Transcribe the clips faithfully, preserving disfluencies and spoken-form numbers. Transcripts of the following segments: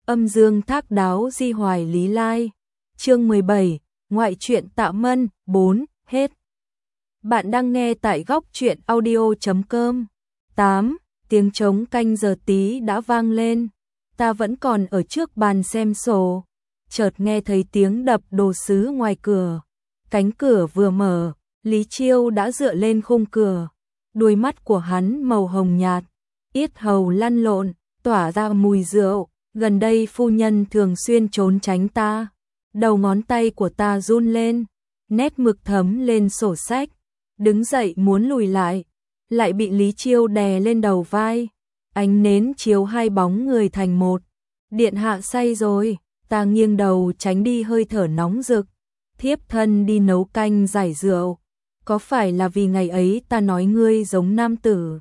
Âm dương thác đáo di hoài lý lai. Chương mười bảy, ngoại truyện Tạ Mân, bốn, hết. Bạn đang nghe tại góc truyện audio chấm com. tám. Tiếng trống canh giờ tí đã vang lên. Ta vẫn còn ở trước bàn xem sổ. Chợt nghe thấy tiếng đập đồ sứ ngoài cửa. Cánh cửa vừa mở, Lý Chiêu đã dựa lên khung cửa. Đuôi mắt của hắn màu hồng nhạt, yết hầu lăn lộn, tỏa ra mùi rượu. Gần đây phu nhân thường xuyên trốn tránh ta. Đầu ngón tay của ta run lên, nét mực thấm lên sổ sách. Đứng dậy muốn lùi lại, lại bị Lý Chiêu đè lên đầu vai. Ánh nến chiếu hai bóng người thành một. Điện hạ say rồi, ta nghiêng đầu tránh đi hơi thở nóng rực. Thiếp thân đi nấu canh giải rượu. Có phải là vì ngày ấy ta nói ngươi giống nam tử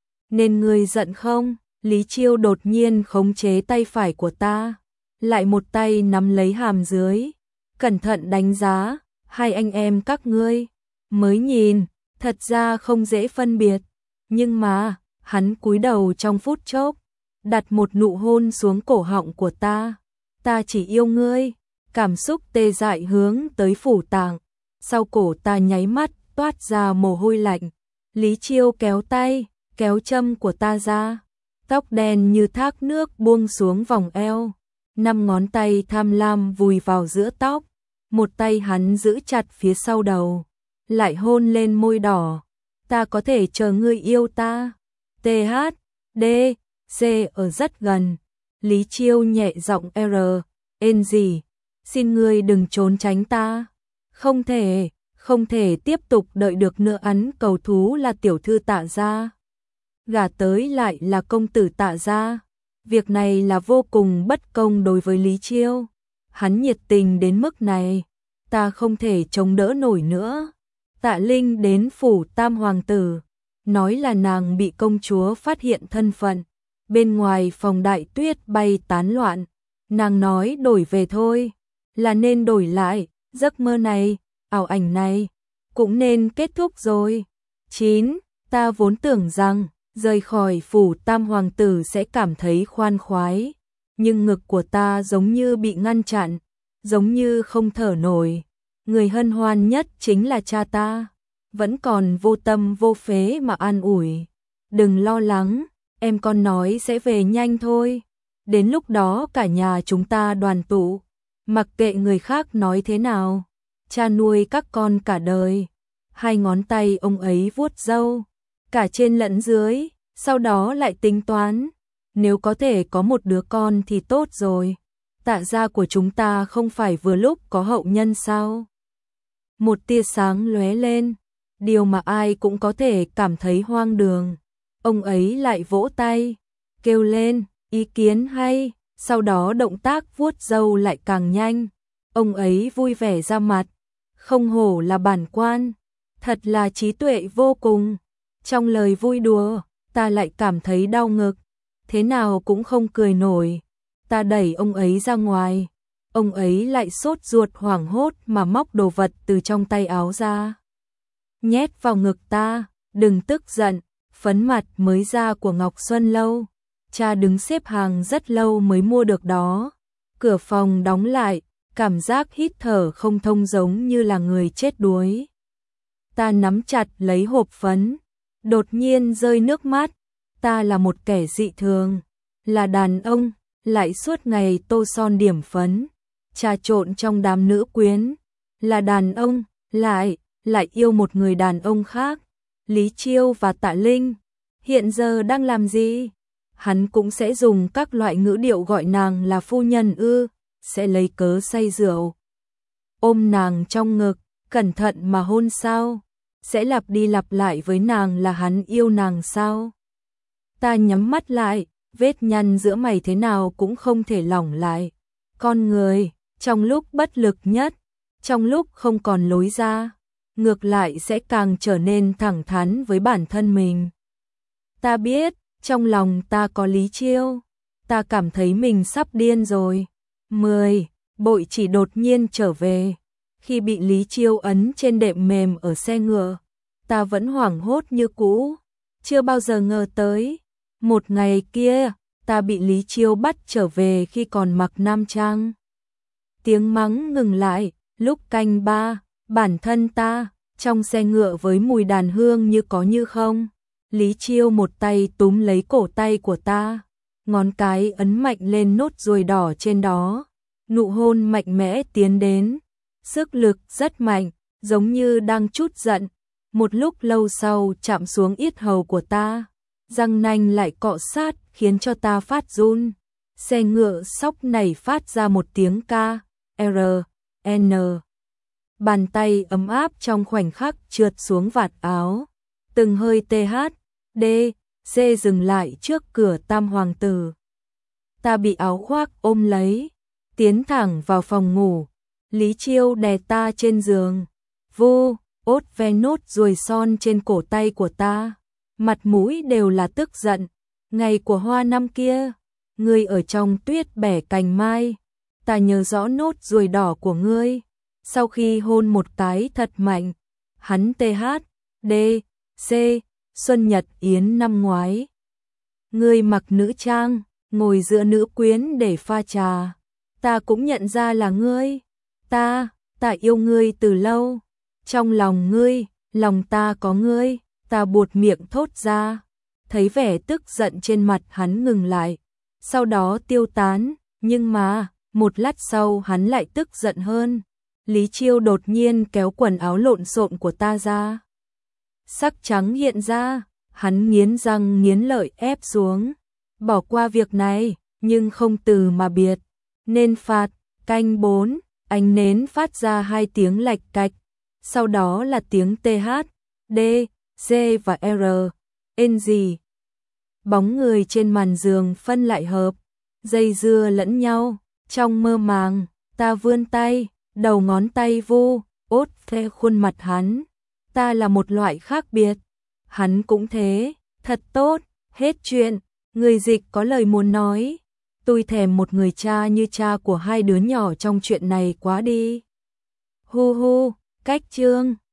nên ngươi giận không? Lý Chiêu đột nhiên khống chế tay phải của ta, lại một tay nắm lấy hàm dưới, cẩn thận đánh giá, hai anh em các ngươi. Mới nhìn, thật ra không dễ phân biệt, nhưng mà, hắn cúi đầu trong phút chốc, đặt một nụ hôn xuống cổ họng của ta. Ta chỉ yêu ngươi, cảm xúc tê dại hướng tới phủ tạng, sau cổ ta nháy mắt toát ra mồ hôi lạnh. Lý Chiêu kéo tay, kéo châm của ta ra. Tóc đen như thác nước buông xuống vòng eo, năm ngón tay tham lam vùi vào giữa tóc, một tay hắn giữ chặt phía sau đầu, lại hôn lên môi đỏ. Ta có thể chờ ngươi yêu ta. T H D C ở rất gần. Lý Chiêu nhẹ giọng R, "Ên gì? Xin ngươi đừng trốn tránh ta." Không thể, không thể tiếp tục đợi được nữa. Ấn cầu thú là tiểu thư Tạ gia, gả tới lại là công tử Tạ gia. Việc này là vô cùng bất công đối với Lý Chiêu. Hắn nhiệt tình đến mức này, ta không thể chống đỡ nổi nữa. Tạ Linh đến phủ Tam hoàng tử, nói là nàng bị công chúa phát hiện thân phận. Bên ngoài phòng đại tuyết bay tán loạn, nàng nói đổi về thôi, là nên đổi lại. Giấc mơ này, ảo ảnh này, cũng nên kết thúc rồi. chín. Ta vốn tưởng rằng rời khỏi phủ Tam hoàng tử sẽ cảm thấy khoan khoái, nhưng ngực của ta giống như bị ngăn chặn, giống như không thở nổi. Người hân hoan nhất chính là cha ta, vẫn còn vô tâm vô phế mà an ủi. Đừng lo lắng, em con nói sẽ về nhanh thôi. Đến lúc đó cả nhà chúng ta đoàn tụ, mặc kệ người khác nói thế nào. Cha nuôi các con cả đời. Hai ngón tay ông ấy vuốt râu, cả trên lẫn dưới, sau đó lại tính toán, nếu có thể có một đứa con thì tốt rồi. Tạ gia của chúng ta không phải vừa lúc có hậu nhân sao? Một tia sáng lóe lên, điều mà ai cũng có thể cảm thấy hoang đường. Ông ấy lại vỗ tay, kêu lên, ý kiến hay, sau đó động tác vuốt râu lại càng nhanh. Ông ấy vui vẻ ra mặt, không hổ là bản quan, thật là trí tuệ vô cùng. Trong lời vui đùa, ta lại cảm thấy đau ngực, thế nào cũng không cười nổi. Ta đẩy ông ấy ra ngoài, ông ấy lại sốt ruột hoảng hốt mà móc đồ vật từ trong tay áo ra, nhét vào ngực ta. Đừng tức giận, phấn mặt mới ra của Ngọc Xuân Lâu, cha đứng xếp hàng rất lâu mới mua được đó. Cửa phòng đóng lại, cảm giác hít thở không thông giống như là người chết đuối. Ta nắm chặt lấy hộp phấn, đột nhiên rơi nước mắt. Ta là một kẻ dị thường, là đàn ông, lại suốt ngày tô son điểm phấn, trà trộn trong đám nữ quyến. Là đàn ông, lại, lại yêu một người đàn ông khác. Lý Chiêu và Tạ Linh hiện giờ đang làm gì? Hắn cũng sẽ dùng các loại ngữ điệu gọi nàng là phu nhân ư? Sẽ lấy cớ say rượu, ôm nàng trong ngực, cẩn thận mà hôn sao? Sẽ lặp đi lặp lại với nàng là hắn yêu nàng sao? Ta nhắm mắt lại, vết nhăn giữa mày thế nào cũng không thể lỏng lại. Con người, trong lúc bất lực nhất, trong lúc không còn lối ra, ngược lại sẽ càng trở nên thẳng thắn với bản thân mình. Ta biết, trong lòng ta có Lý Chiêu, ta cảm thấy mình sắp điên rồi. mười. Bội chỉ đột nhiên trở về. Khi bị Lý Chiêu ấn trên đệm mềm ở xe ngựa, ta vẫn hoảng hốt như cũ, chưa bao giờ ngờ tới. Một ngày kia, ta bị Lý Chiêu bắt trở về khi còn mặc nam trang. Tiếng mắng ngừng lại, lúc canh ba, bản thân ta, trong xe ngựa với mùi đàn hương như có như không. Lý Chiêu một tay túm lấy cổ tay của ta, ngón cái ấn mạnh lên nốt ruồi đỏ trên đó. Nụ hôn mạnh mẽ tiến đến, sức lực rất mạnh, giống như đang trút giận. Một lúc lâu sau chạm xuống yết hầu của ta, răng nanh lại cọ sát khiến cho ta phát run. Xe ngựa sóc nảy phát ra một tiếng ca, R, N. Bàn tay ấm áp trong khoảnh khắc trượt xuống vạt áo. Từng hơi T H, D, C dừng lại trước cửa Tam Hoàng Tử. Ta bị áo khoác ôm lấy, tiến thẳng vào phòng ngủ. Lý Chiêu đè ta trên giường, vu, ốt ve nốt ruồi son trên cổ tay của ta. Mặt mũi đều là tức giận. Ngày của hoa năm kia, ngươi ở trong tuyết bẻ cành mai, ta nhớ rõ nốt ruồi đỏ của ngươi. Sau khi hôn một cái thật mạnh, hắn T H, D, C, Xuân Nhật Yến năm ngoái. Ngươi mặc nữ trang, ngồi giữa nữ quyến để pha trà. Ta cũng nhận ra là ngươi. Ta, ta yêu ngươi từ lâu. Trong lòng ngươi, lòng ta có ngươi. Ta buột miệng thốt ra. Thấy vẻ tức giận trên mặt hắn ngừng lại, sau đó tiêu tán. Nhưng mà, một lát sau hắn lại tức giận hơn. Lý Chiêu đột nhiên kéo quần áo lộn xộn của ta ra. Sắc trắng hiện ra, hắn nghiến răng nghiến lợi ép xuống. Bỏ qua việc này, nhưng không từ mà biệt. Nên phạt, canh bốn, ánh nến phát ra hai tiếng lạch cạch. Sau đó là tiếng T H, D, C và R, N gì. Bóng người trên màn giường phân lại hợp, dây dưa lẫn nhau. Trong mơ màng, ta vươn tay, đầu ngón tay vu, ốt ve khuôn mặt hắn. Ta là một loại khác biệt. Hắn cũng thế, thật tốt, hết chuyện. Người dịch có lời muốn nói. Tôi thèm một người cha như cha của hai đứa nhỏ trong chuyện này quá đi. Hu hu, cách chương.